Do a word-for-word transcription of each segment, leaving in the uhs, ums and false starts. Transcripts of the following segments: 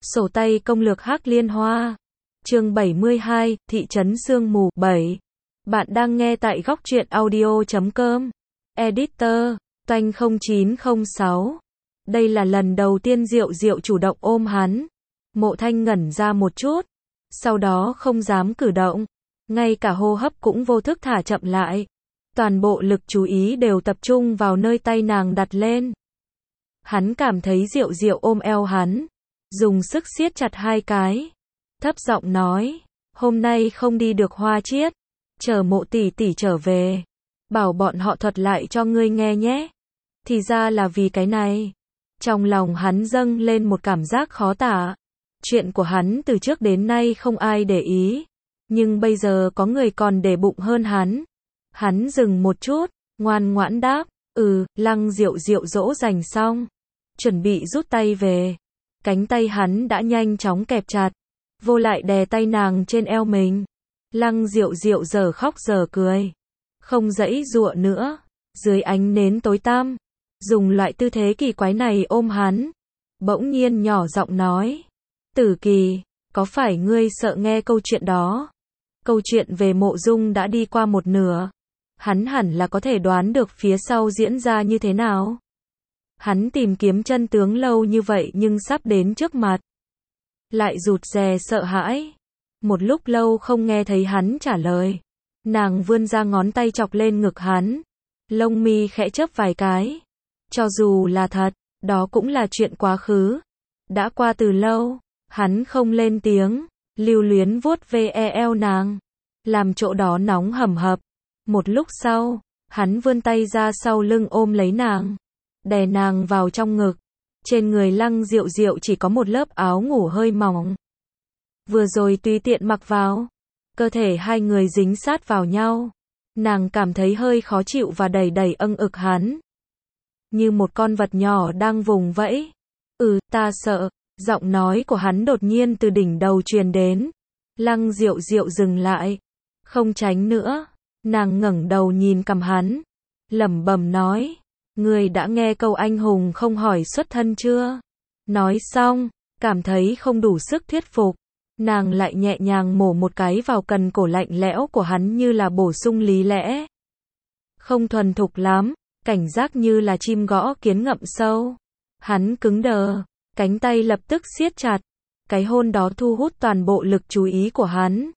Sổ tay công lược Hắc Liên Hoa. Chương bảy mươi hai, Thị trấn sương mù. bảy. Bạn đang nghe tại góc truyện audio chấm com. Editor, Toanh không chín không sáu. Đây là lần đầu tiên Diệu Diệu chủ động ôm hắn. Mộ Thanh ngẩn ra một chút, sau đó không dám cử động, ngay cả hô hấp cũng vô thức thả chậm lại. Toàn bộ lực chú ý đều tập trung vào nơi tay nàng đặt lên. Hắn cảm thấy Diệu Diệu ôm eo hắn, dùng sức siết chặt hai cái, thấp giọng nói, hôm nay không đi được Hoa Chiết, chờ Mộ tỷ tỷ trở về, bảo bọn họ thuật lại cho ngươi nghe nhé. Thì ra là vì cái này. Trong lòng hắn dâng lên một cảm giác khó tả. Chuyện của hắn từ trước đến nay không ai để ý, nhưng bây giờ có người còn để bụng hơn hắn. Hắn dừng một chút, ngoan ngoãn đáp, ừ. Lăng Diệu Diệu dỗ dành xong, chuẩn bị rút tay về. Cánh tay hắn đã nhanh chóng kẹp chặt, vô lại đè tay nàng trên eo mình. Lăng Diệu Diệu giờ khóc giờ cười, không giãy giụa nữa, dưới ánh nến tối tăm, dùng loại tư thế kỳ quái này ôm hắn. Bỗng nhiên nhỏ giọng nói, Tử Kỳ, có phải ngươi sợ nghe câu chuyện đó? Câu chuyện về Mộ Dung đã đi qua một nửa, hắn hẳn là có thể đoán được phía sau diễn ra như thế nào. Hắn tìm kiếm chân tướng lâu như vậy nhưng sắp đến trước mặt, lại rụt rè sợ hãi. Một lúc lâu không nghe thấy hắn trả lời, nàng vươn ra ngón tay chọc lên ngực hắn, lông mi khẽ chớp vài cái. Cho dù là thật, đó cũng là chuyện quá khứ, đã qua từ lâu. Hắn không lên tiếng, lưu luyến vuốt ve eo nàng, làm chỗ đó nóng hầm hập. Một lúc sau, hắn vươn tay ra sau lưng ôm lấy nàng, đè nàng vào trong ngực. Trên người Lăng Diệu Diệu chỉ có một lớp áo ngủ hơi mỏng, vừa rồi tùy tiện mặc vào, cơ thể hai người dính sát vào nhau. Nàng cảm thấy hơi khó chịu và đẩy đẩy âng ực hắn, như một con vật nhỏ đang vùng vẫy. Ừ, ta sợ. Giọng nói của hắn đột nhiên từ đỉnh đầu truyền đến. Lăng Diệu Diệu dừng lại, không tránh nữa. Nàng ngẩng đầu nhìn cằm hắn, lẩm bẩm nói, ngươi đã nghe câu anh hùng không hỏi xuất thân chưa? Nói xong, cảm thấy không đủ sức thuyết phục, nàng lại nhẹ nhàng mổ một cái vào cần cổ lạnh lẽo của hắn như là bổ sung lý lẽ. Không thuần thục lắm, cảnh giác như là chim gõ kiến ngậm sâu. Hắn cứng đờ, cánh tay lập tức siết chặt. Cái hôn đó thu hút toàn bộ lực chú ý của hắn.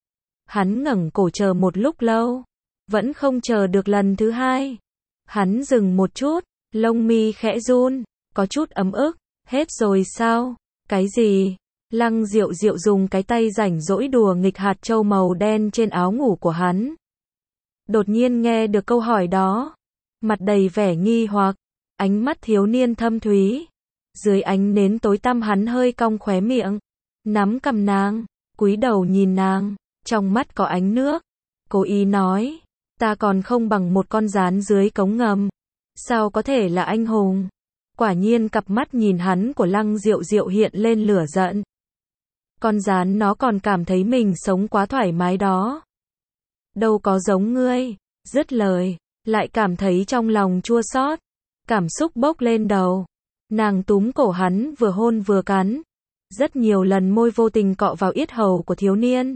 Hắn ngẩng cổ chờ một lúc lâu, vẫn không chờ được lần thứ hai. Hắn dừng một chút, lông mi khẽ run, có chút ấm ức. Hết rồi sao? Cái gì? Lăng Diệu Diệu dùng cái tay rảnh rỗi đùa nghịch hạt châu màu đen trên áo ngủ của hắn. Đột nhiên nghe được câu hỏi đó, mặt đầy vẻ nghi hoặc, ánh mắt thiếu niên thâm thúy. Dưới ánh nến tối tăm hắn hơi cong khóe miệng, nắm cằm nàng, cúi đầu nhìn nàng, trong mắt có ánh nước. Cố ý nói, ta còn không bằng một con gián dưới cống ngầm, sao có thể là anh hùng? Quả nhiên cặp mắt nhìn hắn của Lăng Diệu Diệu hiện lên lửa giận. Con gián nó còn cảm thấy mình sống quá thoải mái đó. Đâu có giống ngươi. Dứt lời, lại cảm thấy trong lòng chua xót, cảm xúc bốc lên đầu. Nàng túm cổ hắn vừa hôn vừa cắn, rất nhiều lần môi vô tình cọ vào yết hầu của thiếu niên,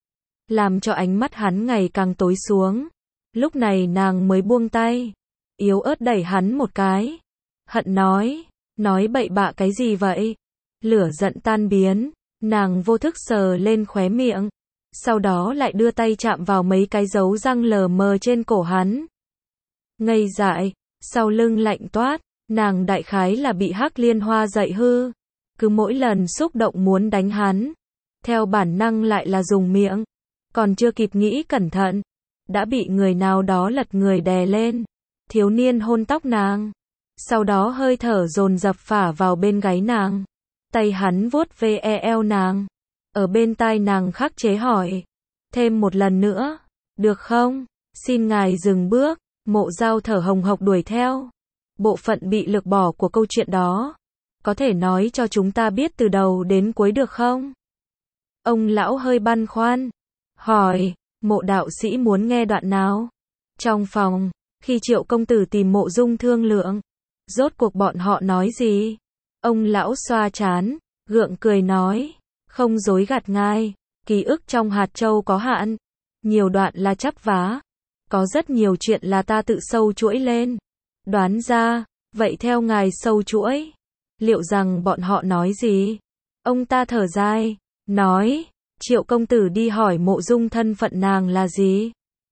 làm cho ánh mắt hắn ngày càng tối xuống. Lúc này nàng mới buông tay, yếu ớt đẩy hắn một cái, hận nói, nói bậy bạ cái gì vậy? Lửa giận tan biến, nàng vô thức sờ lên khóe miệng, sau đó lại đưa tay chạm vào mấy cái dấu răng lờ mờ trên cổ hắn. Ngây dại, sau lưng lạnh toát. Nàng đại khái là bị Hắc Liên Hoa dạy hư, cứ mỗi lần xúc động muốn đánh hắn, theo bản năng lại là dùng miệng, còn chưa kịp nghĩ cẩn thận, đã bị người nào đó lật người đè lên. Thiếu niên hôn tóc nàng, sau đó hơi thở dồn dập phả vào bên gáy nàng, tay hắn vuốt ve eo nàng, ở bên tai nàng khắc chế hỏi, thêm một lần nữa, được không? Xin ngài dừng bước. Mộ Dao thở hồng hộc đuổi theo. Bộ phận bị lược bỏ của câu chuyện đó, có thể nói cho chúng ta biết từ đầu đến cuối được không? Ông lão hơi băn khoăn, hỏi, Mộ đạo sĩ muốn nghe đoạn nào? Trong phòng, khi Triệu công tử tìm Mộ Dung thương lượng, rốt cuộc bọn họ nói gì? Ông lão xoa trán, gượng cười nói, không dối gạt ngài, ký ức trong hạt châu có hạn, nhiều đoạn là chắp vá, có rất nhiều chuyện là ta tự sâu chuỗi lên. Đoán ra, vậy theo ngài sâu chuỗi, liệu rằng bọn họ nói gì? Ông ta thở dài, nói, Triệu công tử đi hỏi Mộ Dung thân phận nàng là gì?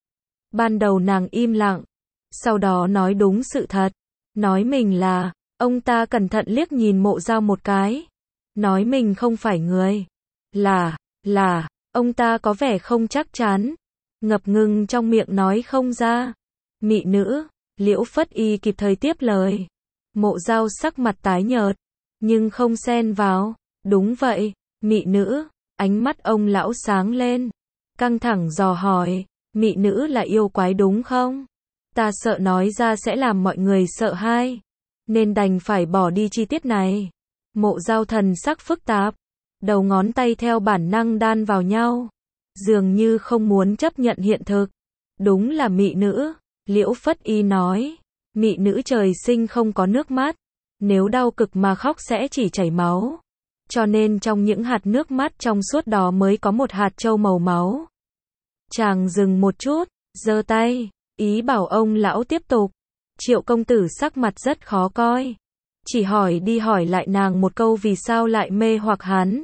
Ban đầu nàng im lặng, sau đó nói đúng sự thật, nói mình là, ông ta cẩn thận liếc nhìn Mộ Dao một cái, nói mình không phải người, là, là, ông ta có vẻ không chắc chắn, ngập ngừng trong miệng nói không ra. Mị nữ, Liễu Phất Y kịp thời tiếp lời. Mộ Dao sắc mặt tái nhợt, nhưng không xen vào, đúng vậy, mị nữ, ánh mắt ông lão sáng lên, căng thẳng dò hỏi, mị nữ là yêu quái đúng không? Ta sợ nói ra sẽ làm mọi người sợ hãi, nên đành phải bỏ đi chi tiết này. Mộ Dao thần sắc phức tạp, đầu ngón tay theo bản năng đan vào nhau, dường như không muốn chấp nhận hiện thực. Đúng là mị nữ, Liễu Phất Y nói, mị nữ trời sinh không có nước mắt, nếu đau cực mà khóc sẽ chỉ chảy máu, cho nên trong những hạt nước mắt trong suốt đó mới có một hạt châu màu máu. Chàng dừng một chút, giơ tay, ý bảo ông lão tiếp tục. Triệu công tử sắc mặt rất khó coi, chỉ hỏi đi hỏi lại nàng một câu vì sao lại mê hoặc hắn,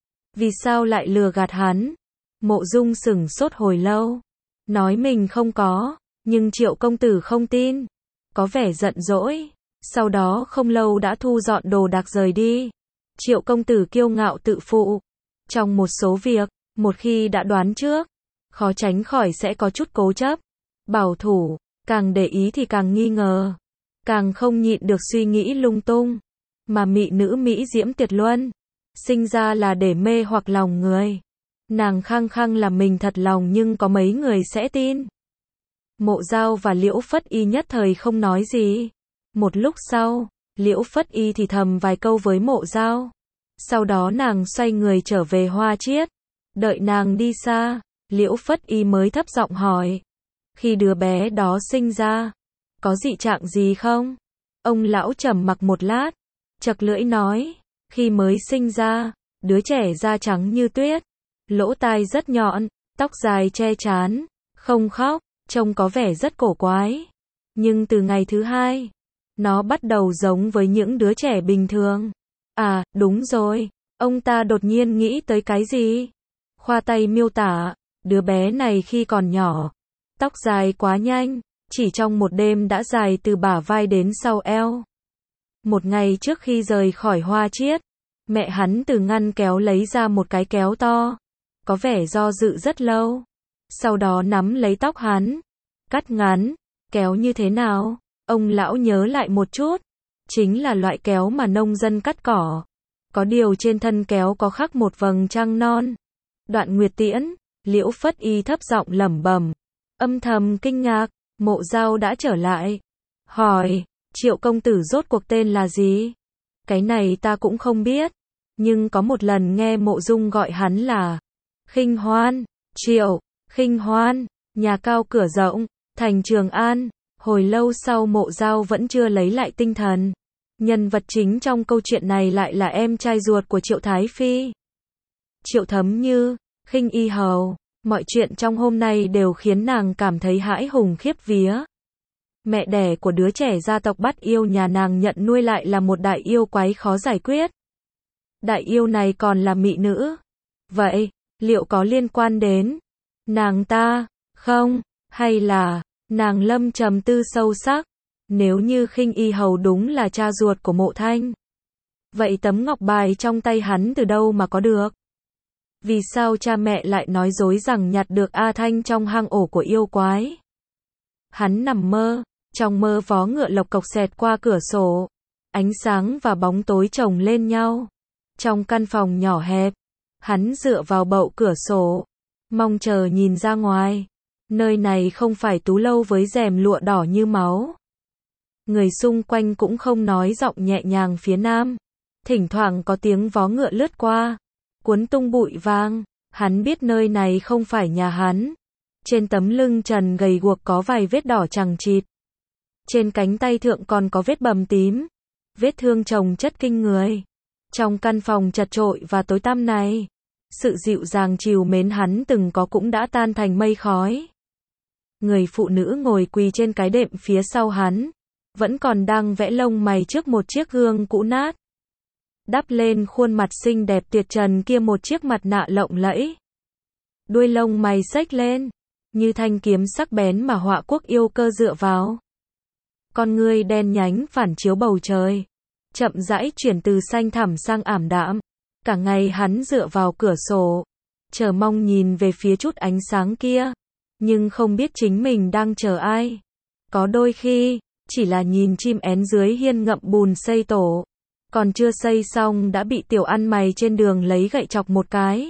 vì sao lại lừa gạt hắn. Mộ Dung sửng sốt hồi lâu, nói mình không có, nhưng Triệu công tử không tin, có vẻ giận dỗi, sau đó không lâu đã thu dọn đồ đạc rời đi. Triệu công tử kiêu ngạo tự phụ, trong một số việc, một khi đã đoán trước, khó tránh khỏi sẽ có chút cố chấp, bảo thủ, càng để ý thì càng nghi ngờ, càng không nhịn được suy nghĩ lung tung. Mà mị nữ Mỹ diễm tuyệt luân, sinh ra là để mê hoặc lòng người. Nàng khăng khăng là mình thật lòng nhưng có mấy người sẽ tin. Mộ Dao và Liễu Phất Y nhất thời không nói gì. Một lúc sau, Liễu Phất Y thì thầm vài câu với Mộ Dao. Sau đó nàng xoay người trở về Hoa Chiết. Đợi nàng đi xa, Liễu Phất Y mới thấp giọng hỏi. Khi đứa bé đó sinh ra, có dị trạng gì không? Ông lão trầm mặc một lát, chật lưỡi nói. Khi mới sinh ra, đứa trẻ da trắng như tuyết, lỗ tai rất nhọn, tóc dài che trán, không khóc, trông có vẻ rất cổ quái. Nhưng từ ngày thứ hai, nó bắt đầu giống với những đứa trẻ bình thường. À, đúng rồi, ông ta đột nhiên nghĩ tới cái gì? Khoa tay miêu tả, đứa bé này khi còn nhỏ, tóc dài quá nhanh, chỉ trong một đêm đã dài từ bả vai đến sau eo. Một ngày trước khi rời khỏi Hoa Chiết, mẹ hắn từ ngăn kéo lấy ra một cái kéo to, có vẻ do dự rất lâu. Sau đó nắm lấy tóc hắn, cắt ngắn, kéo như thế nào? Ông lão nhớ lại một chút, chính là loại kéo mà nông dân cắt cỏ. Có điều trên thân kéo có khắc một vầng trăng non. Đoạn Nguyệt Tiễn, Liễu Phất Y thấp giọng lẩm bẩm, âm thầm kinh ngạc. Mộ Dao đã trở lại, hỏi, Triệu công tử rốt cuộc tên là gì? Cái này ta cũng không biết, nhưng có một lần nghe Mộ Dung gọi hắn là Khinh Hoan. Triệu, Khinh Hoan, nhà cao cửa rộng, thành Trường An. Hồi lâu sau Mộ Dao vẫn chưa lấy lại tinh thần. Nhân vật chính trong câu chuyện này lại là em trai ruột của Triệu Thái Phi, Triệu Thấm Như, Khinh Y Hầu. Mọi chuyện trong hôm nay đều khiến nàng cảm thấy hãi hùng khiếp vía. Mẹ đẻ của đứa trẻ gia tộc Bát Yêu nhà nàng nhận nuôi lại là một đại yêu quái khó giải quyết. Đại yêu này còn là mị nữ. Vậy, liệu có liên quan đến nàng ta, không? Hay là, nàng lâm trầm tư sâu sắc. Nếu như Khinh Y Hầu đúng là cha ruột của Mộ Thanh, vậy tấm ngọc bài trong tay hắn từ đâu mà có được? Vì sao cha mẹ lại nói dối rằng nhặt được A Thanh trong hang ổ của yêu quái? Hắn nằm mơ, trong mơ vó ngựa lộc cộc xẹt qua cửa sổ, ánh sáng và bóng tối chồng lên nhau. Trong căn phòng nhỏ hẹp, hắn dựa vào bậu cửa sổ, mong chờ nhìn ra ngoài. Nơi này không phải tú lâu với rèm lụa đỏ như máu. Người xung quanh cũng không nói giọng nhẹ nhàng phía nam. Thỉnh thoảng có tiếng vó ngựa lướt qua, cuốn tung bụi vang. Hắn biết nơi này không phải nhà hắn. Trên tấm lưng trần gầy guộc có vài vết đỏ chằng chịt. Trên cánh tay thượng còn có vết bầm tím. Vết thương chồng chất kinh người. Trong căn phòng chật chội và tối tăm này, sự dịu dàng trìu mến hắn từng có cũng đã tan thành mây khói. Người phụ nữ ngồi quỳ trên cái đệm phía sau hắn, vẫn còn đang vẽ lông mày trước một chiếc gương cũ nát. Đắp lên khuôn mặt xinh đẹp tuyệt trần kia một chiếc mặt nạ lộng lẫy. Đuôi lông mày xếch lên, như thanh kiếm sắc bén mà họa quốc yêu cơ dựa vào. Con ngươi đen nhánh phản chiếu bầu trời, chậm rãi chuyển từ xanh thẳm sang ảm đạm. Cả ngày hắn dựa vào cửa sổ, chờ mong nhìn về phía chút ánh sáng kia, nhưng không biết chính mình đang chờ ai. Có đôi khi, chỉ là nhìn chim én dưới hiên ngậm bùn xây tổ, còn chưa xây xong đã bị tiểu ăn mày trên đường lấy gậy chọc một cái.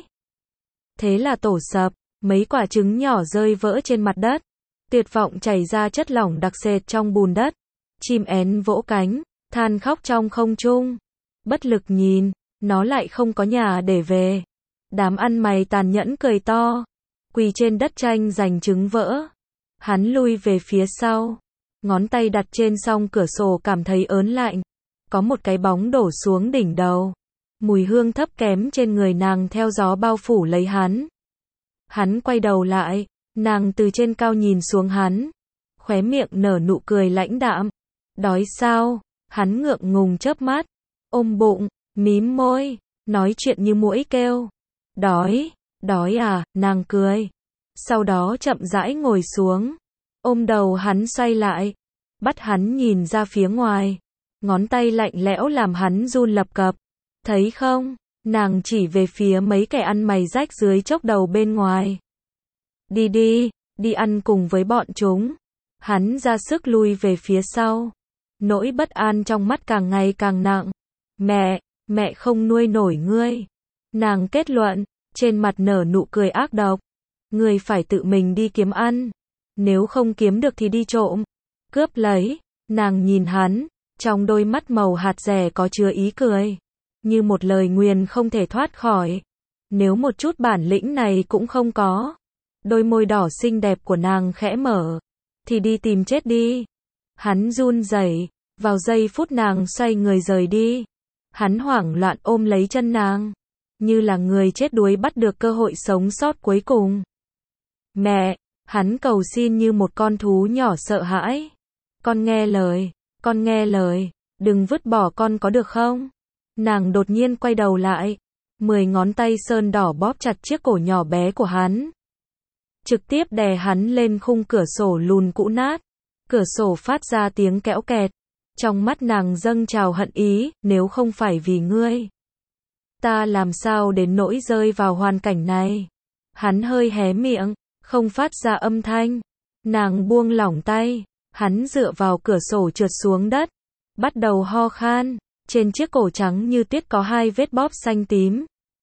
Thế là tổ sập, mấy quả trứng nhỏ rơi vỡ trên mặt đất, tuyệt vọng chảy ra chất lỏng đặc sệt trong bùn đất. Chim én vỗ cánh, than khóc trong không trung. Bất lực nhìn, nó lại không có nhà để về. Đám ăn mày tàn nhẫn cười to, quỳ trên đất tranh giành trứng vỡ. Hắn lui về phía sau, ngón tay đặt trên song cửa sổ cảm thấy ớn lạnh. Có một cái bóng đổ xuống đỉnh đầu. Mùi hương thấp kém trên người nàng theo gió bao phủ lấy hắn. Hắn quay đầu lại, nàng từ trên cao nhìn xuống hắn, khóe miệng nở nụ cười lãnh đạm. Đói sao? Hắn ngượng ngùng chớp mắt, ôm bụng, mím môi, nói chuyện như muỗi kêu. Đói, đói à, nàng cười. Sau đó chậm rãi ngồi xuống, ôm đầu hắn xoay lại, bắt hắn nhìn ra phía ngoài. Ngón tay lạnh lẽo làm hắn run lập cập. Thấy không? Nàng chỉ về phía mấy kẻ ăn mày rách dưới chốc đầu bên ngoài. Đi đi, đi ăn cùng với bọn chúng. Hắn ra sức lui về phía sau. Nỗi bất an trong mắt càng ngày càng nặng. Mẹ, mẹ không nuôi nổi ngươi. Nàng kết luận, trên mặt nở nụ cười ác độc. Ngươi phải tự mình đi kiếm ăn. Nếu không kiếm được thì đi trộm, cướp lấy. Nàng nhìn hắn, trong đôi mắt màu hạt dẻ có chứa ý cười, như một lời nguyền không thể thoát khỏi. Nếu một chút bản lĩnh này cũng không có. Đôi môi đỏ xinh đẹp của nàng khẽ mở. Thì đi tìm chết đi. Hắn run rẩy, vào giây phút nàng xoay người rời đi. Hắn hoảng loạn ôm lấy chân nàng, như là người chết đuối bắt được cơ hội sống sót cuối cùng. Mẹ, hắn cầu xin như một con thú nhỏ sợ hãi. Con nghe lời, con nghe lời, đừng vứt bỏ con có được không? Nàng đột nhiên quay đầu lại, mười ngón tay sơn đỏ bóp chặt chiếc cổ nhỏ bé của hắn. Trực tiếp đè hắn lên khung cửa sổ lùn cũ nát. Cửa sổ phát ra tiếng kéo kẹt. Trong mắt nàng dâng trào hận ý, nếu không phải vì ngươi, ta làm sao đến nỗi rơi vào hoàn cảnh này. Hắn hơi hé miệng, không phát ra âm thanh. Nàng buông lỏng tay, hắn dựa vào cửa sổ trượt xuống đất, bắt đầu ho khan, trên chiếc cổ trắng như tuyết có hai vết bóp xanh tím.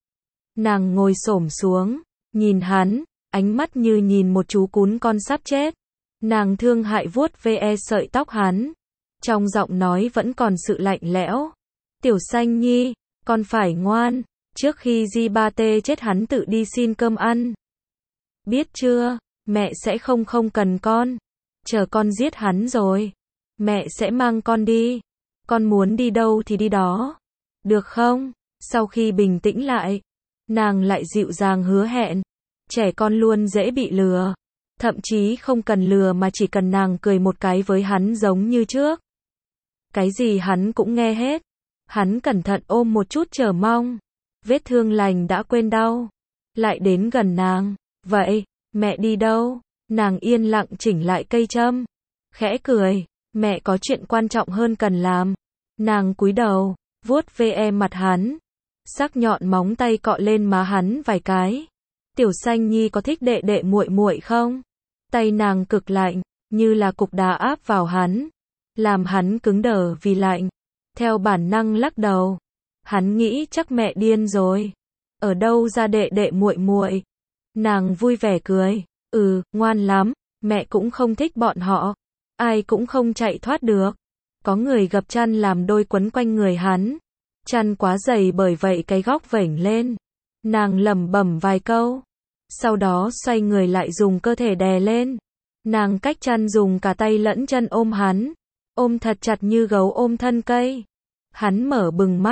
Nàng ngồi xổm xuống, nhìn hắn, ánh mắt như nhìn một chú cún con sắp chết. Nàng thương hại vuốt ve sợi tóc hắn, trong giọng nói vẫn còn sự lạnh lẽo. Tiểu Xanh Nhi, con phải ngoan, trước khi Di Ba Tê chết hắn tự đi xin cơm ăn. Biết chưa, mẹ sẽ không không cần con. Chờ con giết hắn rồi, mẹ sẽ mang con đi. Con muốn đi đâu thì đi đó. Được không? Sau khi bình tĩnh lại, nàng lại dịu dàng hứa hẹn. Trẻ con luôn dễ bị lừa. Thậm chí không cần lừa mà chỉ cần nàng cười một cái với hắn giống như trước. Cái gì hắn cũng nghe hết. Hắn cẩn thận ôm một chút chờ mong. Vết thương lành đã quên đau. Lại đến gần nàng. Vậy, mẹ đi đâu? Nàng yên lặng chỉnh lại cây châm. Khẽ cười. Mẹ có chuyện quan trọng hơn cần làm. Nàng cúi đầu, vuốt ve mặt hắn. Sắc nhọn móng tay cọ lên má hắn vài cái. Tiểu Xanh Nhi có thích đệ đệ muội muội không? Tay nàng cực lạnh, như là cục đá áp vào hắn, làm hắn cứng đờ vì lạnh. Theo bản năng lắc đầu. Hắn nghĩ chắc mẹ điên rồi. Ở đâu ra đệ đệ muội muội? Nàng vui vẻ cười. Ừ, ngoan lắm, mẹ cũng không thích bọn họ. Ai cũng không chạy thoát được. Có người gập chăn làm đôi quấn quanh người hắn. Chăn quá dày bởi vậy cái góc vểnh lên. Nàng lẩm bẩm vài câu. Sau đó xoay người lại dùng cơ thể đè lên. Nàng cách chăn dùng cả tay lẫn chân ôm hắn. Ôm thật chặt như gấu ôm thân cây. Hắn mở bừng mắt,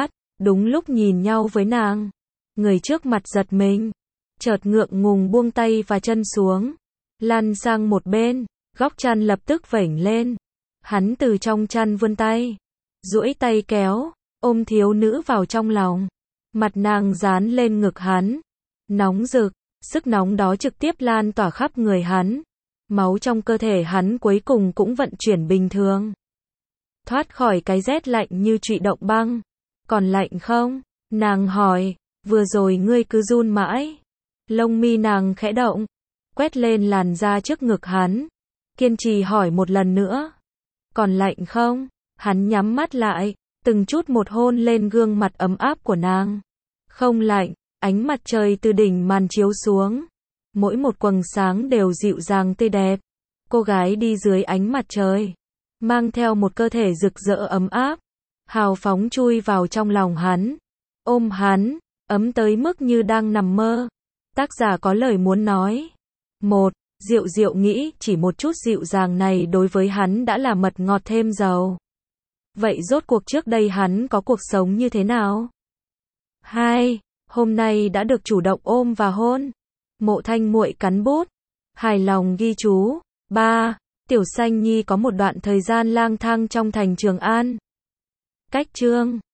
đúng lúc nhìn nhau với nàng. Người trước mặt giật mình, chợt ngượng ngùng buông tay và chân xuống, lăn sang một bên, góc chăn lập tức vểnh lên. Hắn từ trong chăn vươn tay, duỗi tay kéo, ôm thiếu nữ vào trong lòng. Mặt nàng dán lên ngực hắn, nóng rực, sức nóng đó trực tiếp lan tỏa khắp người hắn. Máu trong cơ thể hắn cuối cùng cũng vận chuyển bình thường. Thoát khỏi cái rét lạnh như trụy động băng. Còn lạnh không? Nàng hỏi, vừa rồi ngươi cứ run mãi. Lông mi nàng khẽ động, quét lên làn da trước ngực hắn. Kiên trì hỏi một lần nữa. Còn lạnh không? Hắn nhắm mắt lại, từng chút một hôn lên gương mặt ấm áp của nàng. Không lạnh, ánh mặt trời từ đỉnh màn chiếu xuống. Mỗi một quầng sáng đều dịu dàng tươi đẹp. Cô gái đi dưới ánh mặt trời, mang theo một cơ thể rực rỡ ấm áp, hào phóng chui vào trong lòng hắn, ôm hắn, ấm tới mức như đang nằm mơ. Tác giả có lời muốn nói. Một, Diệu Diệu nghĩ chỉ một chút dịu dàng này đối với hắn đã là mật ngọt thêm dầu. Vậy rốt cuộc trước đây hắn có cuộc sống như thế nào? Hai, Hôm nay đã được chủ động ôm và hôn. Mộ Thanh Muội cắn bút, hài lòng ghi chú. Ba, Tiểu Xanh Nhi có một đoạn thời gian lang thang trong thành Trường An. Cách chương